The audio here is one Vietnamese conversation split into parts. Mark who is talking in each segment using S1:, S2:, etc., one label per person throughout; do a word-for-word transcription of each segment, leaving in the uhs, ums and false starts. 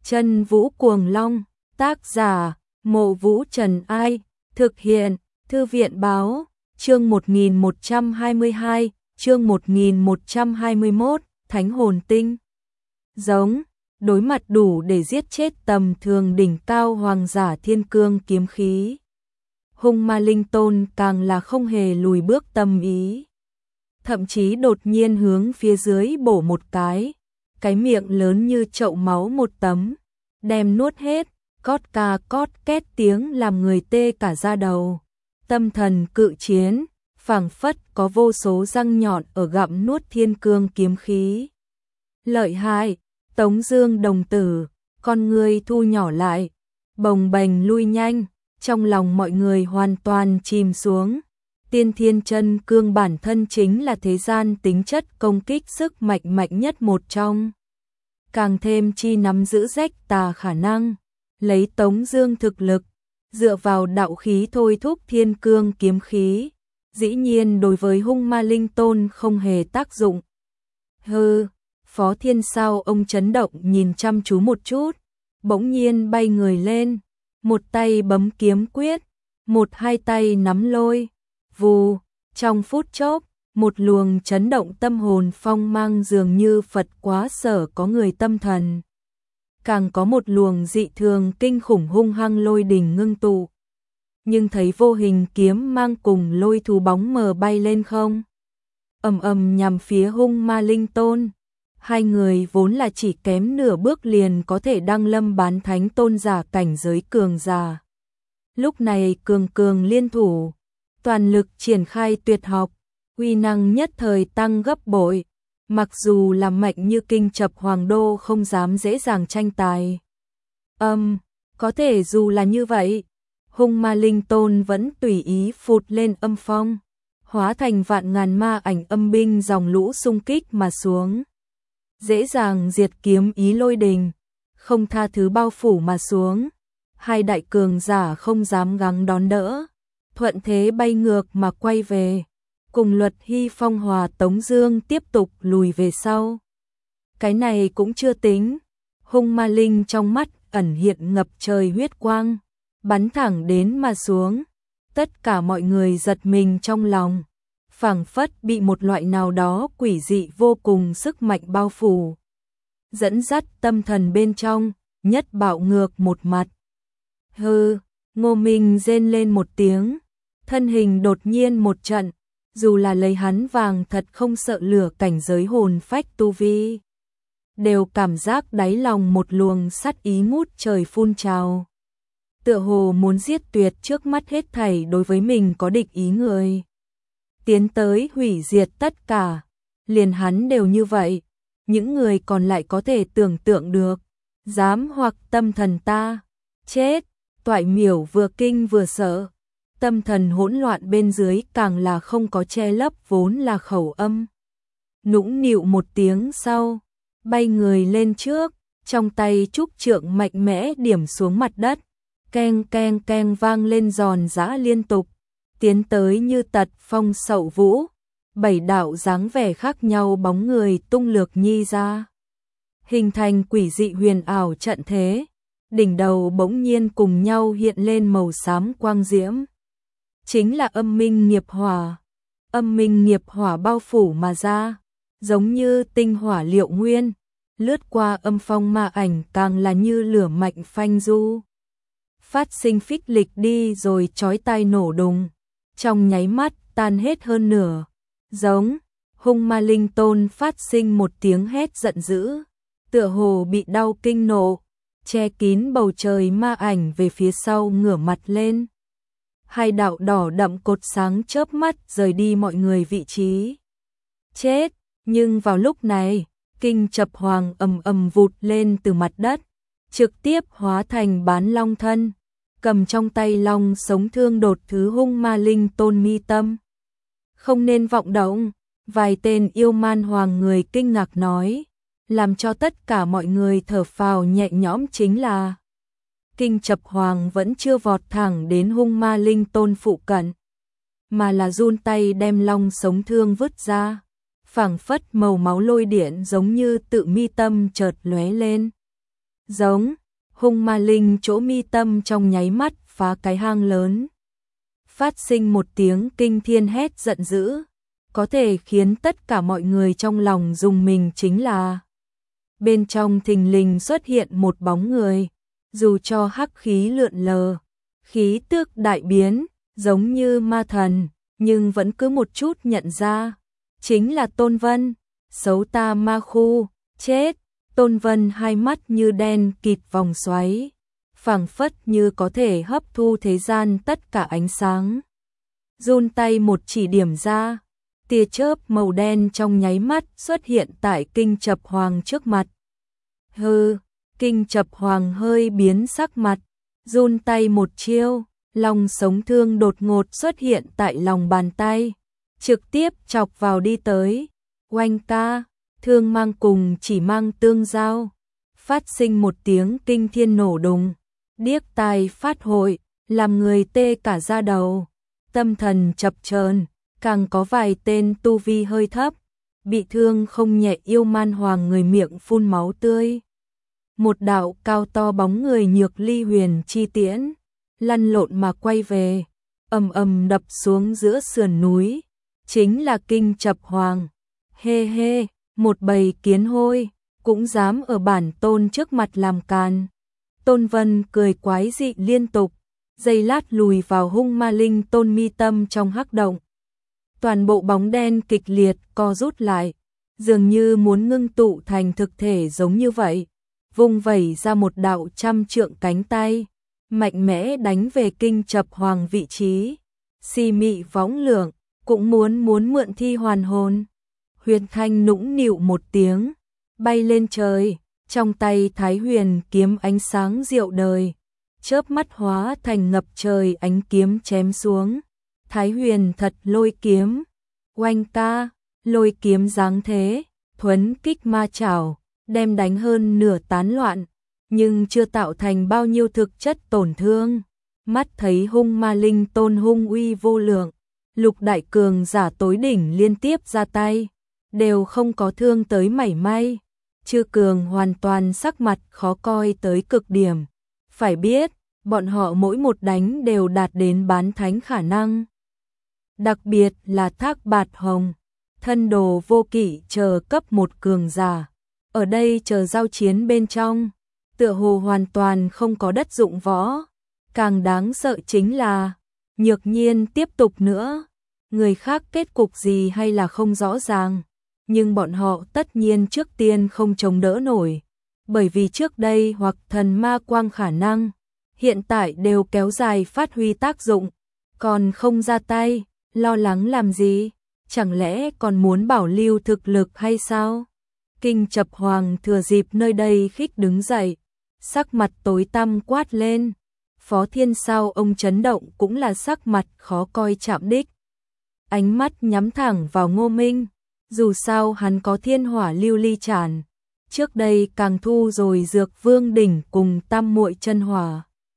S1: Chân Vũ Cuồng Long, tác giả, Mộ Vũ Trần Ai, thực hiện, Thư viện Báo, chương một nghìn một trăm hai mươi hai, chương một nghìn một trăm hai mươi mốt, Thánh Hồn Tinh. Giống, đối mặt đủ để giết chết tầm thường đỉnh cao hoàng giả thiên cương kiếm khí. Hung Ma Linh Tôn càng là không hề lùi bước tâm ý. Thậm chí đột nhiên hướng phía dưới bổ một cái, cái miệng lớn như chậu máu một tấm, đem nuốt hết, cót ca cót két tiếng làm người tê cả da đầu. Tâm thần cự chiến, phảng phất có vô số răng nhọn ở gặm nuốt thiên cương kiếm khí. Lợi hại, Tống Dương đồng tử, con người thu nhỏ lại, bồng bềnh lui nhanh, trong lòng mọi người hoàn toàn chìm xuống. Tiên Thiên Chân Cương bản thân chính là thế gian tính chất công kích sức mạnh mạnh nhất một trong. Càng thêm chi nắm giữ rách tà khả năng, lấy Tống Dương thực lực, dựa vào đạo khí thôi thúc thiên cương kiếm khí, dĩ nhiên đối với Hung Ma Linh Tôn không hề tác dụng. Hừ, Phó Thiên sao ông chấn động nhìn chăm chú một chút, bỗng nhiên bay người lên, một tay bấm kiếm quyết, một hai tay nắm lôi, vù, trong phút chốc, một luồng chấn động tâm hồn phong mang dường như Phật quá sở có người tâm thần. Càng có một luồng dị thường kinh khủng hung hăng lôi đình ngưng tụ. Nhưng thấy vô hình kiếm mang cùng lôi thú bóng mờ bay lên không, ầm ầm nhằm phía Hung Ma Linh Tôn. Hai người vốn là chỉ kém nửa bước liền có thể đăng lâm bán thánh tôn giả cảnh giới cường giả. Lúc này cường cường liên thủ, toàn lực triển khai tuyệt học, uy năng nhất thời tăng gấp bội. Mặc dù là mạnh như Kinh Chập Hoàng Đô không dám dễ dàng tranh tài. Âm, um, có thể dù là như vậy, Hung Ma Linh Tôn vẫn tùy ý phụt lên âm phong, hóa thành vạn ngàn ma ảnh âm binh dòng lũ xung kích mà xuống. Dễ dàng diệt kiếm ý lôi đình, không tha thứ bao phủ mà xuống. Hai đại cường giả không dám gắng đón đỡ, thuận thế bay ngược mà quay về. Cùng Luật Hy Phong hòa Tống Dương tiếp tục lùi về sau. Cái này cũng chưa tính, Hung Ma Linh trong mắt ẩn hiện ngập trời huyết quang, bắn thẳng đến mà xuống. Tất cả mọi người giật mình trong lòng, phảng phất bị một loại nào đó quỷ dị vô cùng sức mạnh bao phủ, dẫn dắt tâm thần bên trong, nhất bạo ngược một mặt. Hừ, Ngô Minh rên lên một tiếng, thân hình đột nhiên một trận. Dù là lấy hắn vàng thật không sợ lửa cảnh giới hồn phách tu vi, đều cảm giác đáy lòng một luồng sát ý ngút trời phun trào. Tựa hồ muốn giết tuyệt trước mắt hết thảy đối với mình có địch ý người. Tiến tới hủy diệt tất cả, liền hắn đều như vậy, những người còn lại có thể tưởng tượng được, dám hoặc tâm thần ta, chết. Toại Miểu vừa kinh vừa sợ. Tâm thần hỗn loạn bên dưới càng là không có che lấp vốn là khẩu âm. Nũng nịu một tiếng sau, bay người lên trước, trong tay trúc trượng mạnh mẽ điểm xuống mặt đất, keng keng keng vang lên giòn giã liên tục, tiến tới như tật phong sậu vũ, bảy đạo dáng vẻ khác nhau bóng người tung lược nhi ra, hình thành quỷ dị huyền ảo trận thế, đỉnh đầu bỗng nhiên cùng nhau hiện lên màu xám quang diễm. Chính là âm minh nghiệp hỏa, âm minh nghiệp hỏa bao phủ mà ra, giống như tinh hỏa liệu nguyên, lướt qua âm phong ma ảnh càng là như lửa mạnh phanh du. Phát sinh phích lịch đi rồi chói tai nổ đùng, trong nháy mắt tan hết hơn nửa, giống, Hung Ma Linh Tôn phát sinh một tiếng hét giận dữ, tựa hồ bị đau kinh nộ, che kín bầu trời ma ảnh về phía sau ngửa mặt lên. Hai đạo đỏ đậm cột sáng chớp mắt rời đi mọi người vị trí. Chết, nhưng vào lúc này, Kinh Chập Hoàng ầm ầm vụt lên từ mặt đất, trực tiếp hóa thành bán long thân, cầm trong tay long sống thương đột thứ Hung Ma Linh Tôn mi tâm. Không nên vọng động, vài tên yêu man hoàng người kinh ngạc nói, làm cho tất cả mọi người thở phào nhẹ nhõm chính là Kinh Chập Hoàng vẫn chưa vọt thẳng đến Hung Ma Linh Tôn phụ cận, mà là run tay đem long sống thương vứt ra, phảng phất màu máu lôi điện giống như tự mi tâm chợt lóe lên. giống, hung ma linh chỗ mi tâm trong nháy mắt phá cái hang lớn. Phát sinh một tiếng kinh thiên hét giận dữ, có thể khiến tất cả mọi người trong lòng rùng mình chính là bên trong thình lình xuất hiện một bóng người, dù cho hắc khí lượn lờ, khí tước đại biến, giống như ma thần, nhưng vẫn cứ một chút nhận ra, chính là Tôn Vân, xấu ta ma khu, chết. Tôn Vân hai mắt như đen kịt vòng xoáy, phảng phất như có thể hấp thu thế gian tất cả ánh sáng. Run tay một chỉ điểm ra, tia chớp màu đen trong nháy mắt xuất hiện tại Kinh Chập Hoàng trước mặt. Hừ, Kinh Chập Hoàng hơi biến sắc mặt, run tay một chiêu, lòng sống thương đột ngột xuất hiện tại lòng bàn tay, trực tiếp chọc vào đi tới. Oanh ca, thương mang cùng chỉ mang tương giao, phát sinh một tiếng kinh thiên nổ đùng, điếc tai phát hội, làm người tê cả da đầu, tâm thần chập chờn, càng có vài tên tu vi hơi thấp, bị thương không nhẹ yêu man hoàng người miệng phun máu tươi. Một đạo cao to bóng người nhược ly huyền chi tiễn, lăn lộn mà quay về, ầm ầm đập xuống giữa sườn núi, chính là Kinh Chập Hoàng. Hê hê, một bầy kiến hôi, cũng dám ở bản tôn trước mặt làm càn. Tôn Vân cười quái dị liên tục, giây lát lùi vào hung ma linh tôn mi tâm trong hắc động. Toàn bộ bóng đen kịch liệt co rút lại, dường như muốn ngưng tụ thành thực thể giống như vậy, vung vẩy ra một đạo trăm trượng cánh tay, mạnh mẽ đánh về Kinh Chập Hoàng vị trí. Si mị võng lượng, cũng muốn muốn mượn thi hoàn hồn. Huyền Thanh nũng nịu một tiếng, bay lên trời, trong tay Thái Huyền kiếm ánh sáng diệu đời, chớp mắt hóa thành ngập trời ánh kiếm chém xuống. Thái Huyền thật lôi kiếm, oanh ca, lôi kiếm dáng thế, thuấn kích ma chảo, đem đánh hơn nửa tán loạn, nhưng chưa tạo thành bao nhiêu thực chất tổn thương. Mắt thấy hung ma linh tôn hung uy vô lượng, lục đại cường giả tối đỉnh liên tiếp ra tay, đều không có thương tới mảy may. Chư cường hoàn toàn sắc mặt khó coi tới cực điểm. Phải biết, bọn họ mỗi một đánh đều đạt đến bán thánh khả năng. Đặc biệt là Thác Bạt Hồng, thân đồ vô kỵ chờ cấp một cường giả. Ở đây chờ giao chiến bên trong, tựa hồ hoàn toàn không có đất dụng võ. Càng đáng sợ chính là, Nhược Nhiên tiếp tục nữa, người khác kết cục gì hay là không rõ ràng, nhưng bọn họ tất nhiên trước tiên không chống đỡ nổi, bởi vì trước đây hoặc thần ma quang khả năng, hiện tại đều kéo dài phát huy tác dụng, còn không ra tay, lo lắng làm gì, chẳng lẽ còn muốn bảo lưu thực lực hay sao? Kinh Chập Hoàng thừa dịp nơi đây khích đứng dậy, sắc mặt tối tăm quát lên. Phó Thiên Sao ông chấn động cũng là sắc mặt khó coi chạm đích. Ánh mắt nhắm thẳng vào Ngô Minh, dù sao hắn có thiên hỏa lưu ly tràn, trước đây càng thu rồi dược vương đỉnh cùng tam muội chân hỏa.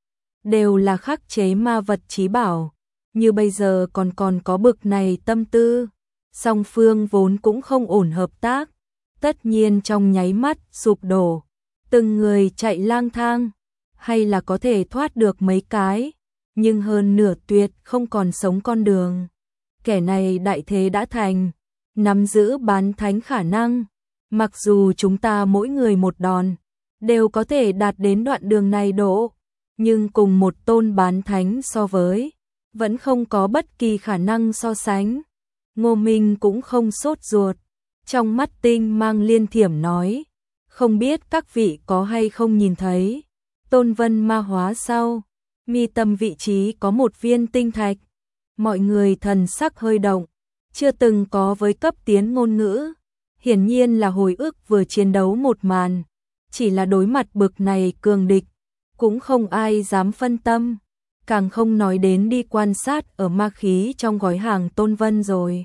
S1: Đều là khắc chế ma vật chí bảo, như bây giờ còn còn có bực này tâm tư, song phương vốn cũng không ổn hợp tác, tất nhiên trong nháy mắt sụp đổ, từng người chạy lang thang. Hay là có thể thoát được mấy cái, nhưng hơn nửa tuyệt không còn sống con đường. Kẻ này đại thế đã thành, nắm giữ bán thánh khả năng, mặc dù chúng ta mỗi người một đòn, đều có thể đạt đến đoạn đường này độ, nhưng cùng một tôn bán thánh so với, vẫn không có bất kỳ khả năng so sánh. Ngô Minh cũng không sốt ruột, trong mắt tinh mang liên thiểm nói, không biết các vị có hay không nhìn thấy. Tôn Vân ma hóa sau, mi tâm vị trí có một viên tinh thạch. Mọi người thần sắc hơi động, chưa từng có với cấp tiến ngôn ngữ. Hiển nhiên là hồi ức vừa chiến đấu một màn. Chỉ là đối mặt bực này cường địch, cũng không ai dám phân tâm. Càng không nói đến đi quan sát ở ma khí trong gói hàng Tôn Vân rồi.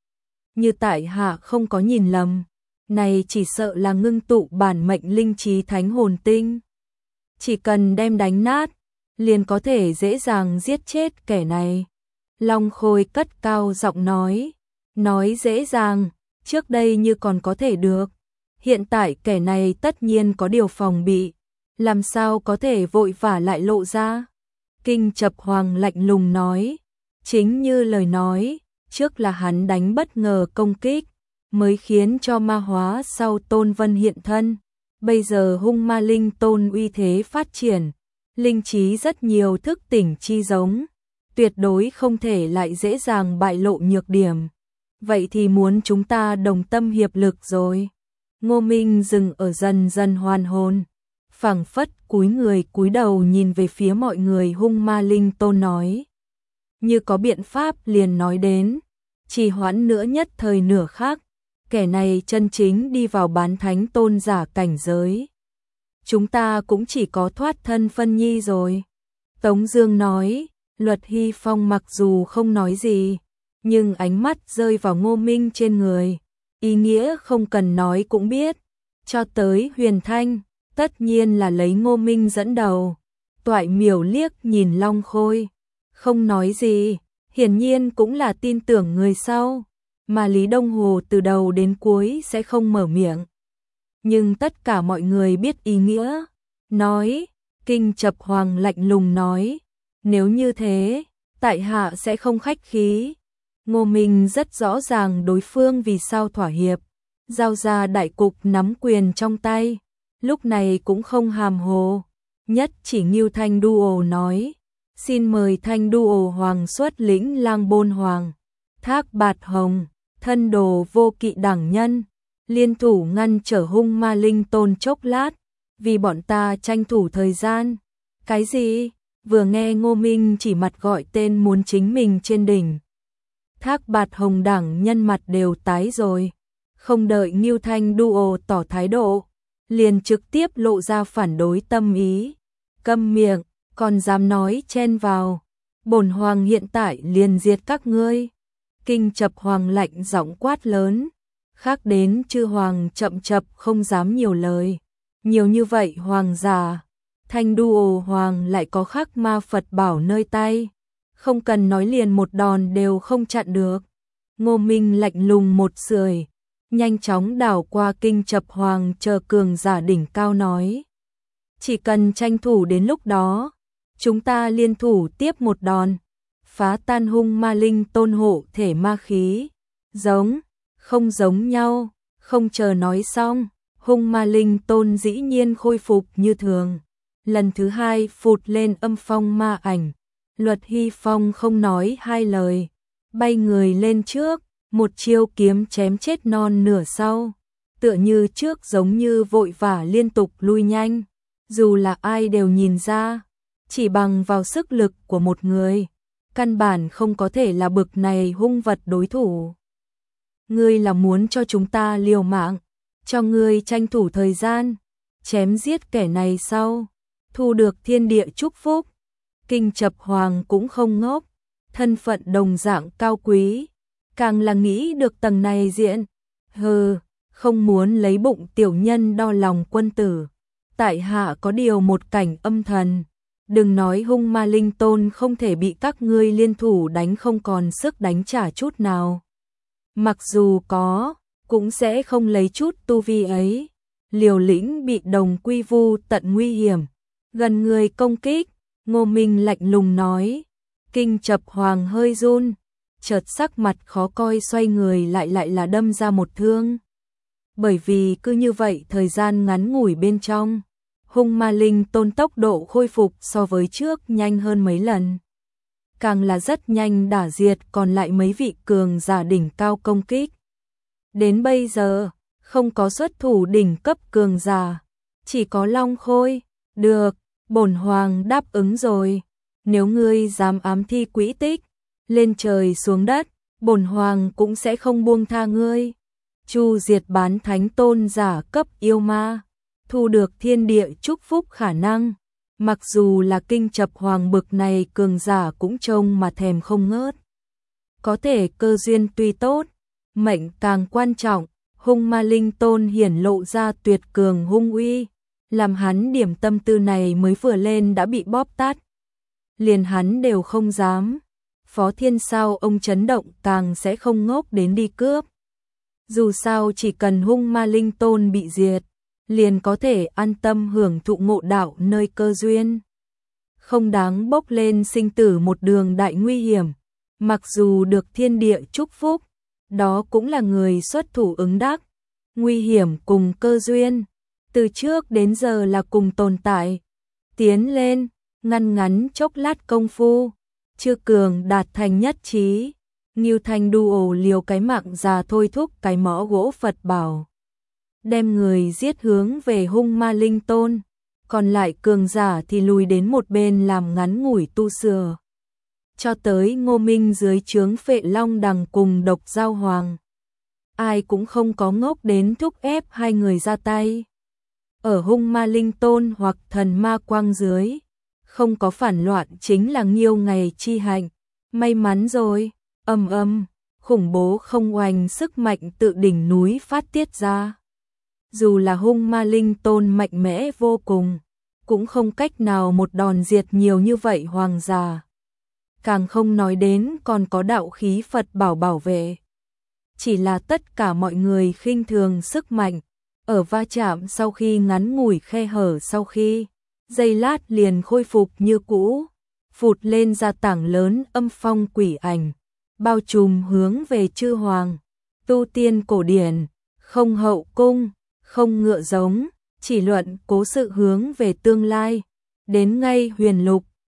S1: Như tại hạ không có nhìn lầm, này chỉ sợ là ngưng tụ bản mệnh linh trí thánh hồn tinh. Chỉ cần đem đánh nát, liền có thể dễ dàng giết chết kẻ này. Long Khôi cất cao giọng nói, nói dễ dàng, trước đây như còn có thể được. Hiện tại kẻ này tất nhiên có điều phòng bị, làm sao có thể vội vã lại lộ ra. Kinh Chập Hoàng lạnh lùng nói, chính như lời nói, trước là hắn đánh bất ngờ công kích, mới khiến cho ma hóa sau Tôn Vân hiện thân. Bây giờ hung ma linh tôn uy thế phát triển, linh trí rất nhiều thức tỉnh chi giống, tuyệt đối không thể lại dễ dàng bại lộ nhược điểm. Vậy thì muốn chúng ta đồng tâm hiệp lực rồi. Ngô Minh dừng ở dần dần hoàn hồn, phảng phất cúi người cúi đầu nhìn về phía mọi người. Hung ma linh tôn nói, như có biện pháp liền nói đến, trì hoãn nữa nhất thời nửa khắc, kẻ này chân chính đi vào bán thánh tôn giả cảnh giới. Chúng ta cũng chỉ có thoát thân phân nhi rồi. Tống Dương nói, Luật Hy Phong mặc dù không nói gì, nhưng ánh mắt rơi vào Ngô Minh trên người, ý nghĩa không cần nói cũng biết. Cho tới Huyền Thanh, tất nhiên là lấy Ngô Minh dẫn đầu. Toại Miểu liếc nhìn Long Khôi, không nói gì, hiển nhiên cũng là tin tưởng người sau. Mà Lý Đông Hồ từ đầu đến cuối sẽ không mở miệng. Nhưng tất cả mọi người biết ý nghĩa. Nói, Kinh Chập Hoàng lạnh lùng nói, nếu như thế, tại hạ sẽ không khách khí. Ngô Minh rất rõ ràng đối phương vì sao thỏa hiệp, giao ra đại cục nắm quyền trong tay, lúc này cũng không hàm hồ. Nhất chỉ Ngưu Thanh Duo nói, xin mời Thanh Duo Hoàng xuất lĩnh Lang Bôn Hoàng, Thác Bạt Hồng, thân đồ vô kỵ đẳng nhân, liên thủ ngăn trở hung ma linh tôn chốc lát, vì bọn ta tranh thủ thời gian. Cái gì? Vừa nghe Ngô Minh chỉ mặt gọi tên muốn chính mình trên đỉnh, Thác Bạt Hồng đẳng nhân mặt đều tái rồi, không đợi Ngưu Thanh Duo tỏ thái độ, liền trực tiếp lộ ra phản đối tâm ý. Câm miệng, còn dám nói chen vào, bổn hoàng hiện tại liền diệt các ngươi. Kinh Chập Hoàng lạnh giọng quát lớn, khác đến chư hoàng chậm chập không dám nhiều lời. Nhiều như vậy hoàng giả, Thanh Duo Hoàng lại có khắc ma Phật bảo nơi tay, không cần nói liền một đòn đều không chặn được. Ngô Minh lạnh lùng một sưởi, nhanh chóng đảo qua Kinh Chập Hoàng chờ cường giả đỉnh cao nói, chỉ cần tranh thủ đến lúc đó, chúng ta liên thủ tiếp một đòn, phá tan hung ma linh tôn hộ thể ma khí. Giống, không giống nhau. Không chờ nói xong, hung ma linh tôn dĩ nhiên khôi phục như thường, lần thứ hai phụt lên âm phong ma ảnh. Luật Hy Phong không nói hai lời, bay người lên trước, một chiêu kiếm chém chết non nửa sau, tựa như trước giống như vội vã liên tục lui nhanh. Dù là ai đều nhìn ra, chỉ bằng vào sức lực của một người, căn bản không có thể là bực này hung vật đối thủ. Ngươi là muốn cho chúng ta liều mạng, cho ngươi tranh thủ thời gian, chém giết kẻ này sau, thu được thiên địa chúc phúc. Kinh Chập Hoàng cũng không ngốc, thân phận đồng dạng cao quý, càng là nghĩ được tầng này diện. Hừ, không muốn lấy bụng tiểu nhân đo lòng quân tử. Tại hạ có điều một cảnh âm thần, đừng nói hung ma linh tôn không thể bị các ngươi liên thủ đánh không còn sức đánh trả chút nào. Mặc dù có, cũng sẽ không lấy chút tu vi ấy, liều lĩnh bị đồng quy vu tận nguy hiểm. Gần người công kích, Ngô Minh lạnh lùng nói. Kinh Chập Hoàng hơi run, chợt sắc mặt khó coi xoay người lại lại là đâm ra một thương. Bởi vì cứ như vậy thời gian ngắn ngủi bên trong, hung ma linh tôn tốc độ khôi phục so với trước nhanh hơn mấy lần. Càng là rất nhanh đả diệt còn lại mấy vị cường giả đỉnh cao công kích. Đến bây giờ, không có xuất thủ đỉnh cấp cường giả, chỉ có Long Khôi. Được, bổn hoàng đáp ứng rồi. Nếu ngươi dám ám thi quỹ tích, lên trời xuống đất, bổn hoàng cũng sẽ không buông tha ngươi. Chu diệt bán thánh tôn giả cấp yêu ma, thu được thiên địa chúc phúc khả năng. Mặc dù là Kinh Chập Hoàng bực này cường giả cũng trông mà thèm không ngớt. Có thể cơ duyên tuy tốt, mệnh càng quan trọng, hung ma linh tôn hiển lộ ra tuyệt cường hung uy, làm hắn điểm tâm tư này mới vừa lên đã bị bóp tát. Liền hắn đều không dám, Phó Thiên sao ông chấn động càng sẽ không ngốc đến đi cướp. Dù sao chỉ cần hung ma linh tôn bị diệt, liền có thể an tâm hưởng thụ ngộ đạo nơi cơ duyên. Không đáng bốc lên sinh tử một đường đại nguy hiểm, mặc dù được thiên địa chúc phúc, đó cũng là người xuất thủ ứng đắc. Nguy hiểm cùng cơ duyên, từ trước đến giờ là cùng tồn tại. Tiến lên, ngăn ngắn chốc lát công phu, Chư Cường đạt thành nhất trí. Ngưu Thanh đu ổ liều cái mạng già thôi thúc cái mõ gỗ Phật bảo, đem người giết hướng về Hung Ma Linh Tôn, còn lại cường giả thì lùi đến một bên làm ngắn ngủi tu sửa. Cho tới Ngô Minh dưới trướng Phệ Long Đằng cùng Độc Giao Hoàng, ai cũng không có ngốc đến thúc ép hai người ra tay. Ở Hung Ma Linh Tôn hoặc Thần Ma Quang dưới, không có phản loạn chính là nghiêu ngày chi hạnh. May mắn rồi, ầm ầm, khủng bố không oanh sức mạnh tự đỉnh núi phát tiết ra. Dù là Hung Ma Linh Tôn mạnh mẽ vô cùng, cũng không cách nào một đòn diệt nhiều như vậy hoàng giả. Càng không nói đến còn có đạo khí Phật bảo bảo vệ. Chỉ là tất cả mọi người khinh thường sức mạnh, ở va chạm sau khi ngắn ngủi khe hở sau khi, giây lát liền khôi phục như cũ, phụt lên ra tảng lớn âm phong quỷ ảnh, bao trùm hướng về chư hoàng. Tu tiên cổ điển, không hậu cung, không ngựa giống, chỉ luận cố sự hướng về tương lai, đến ngay huyền lục,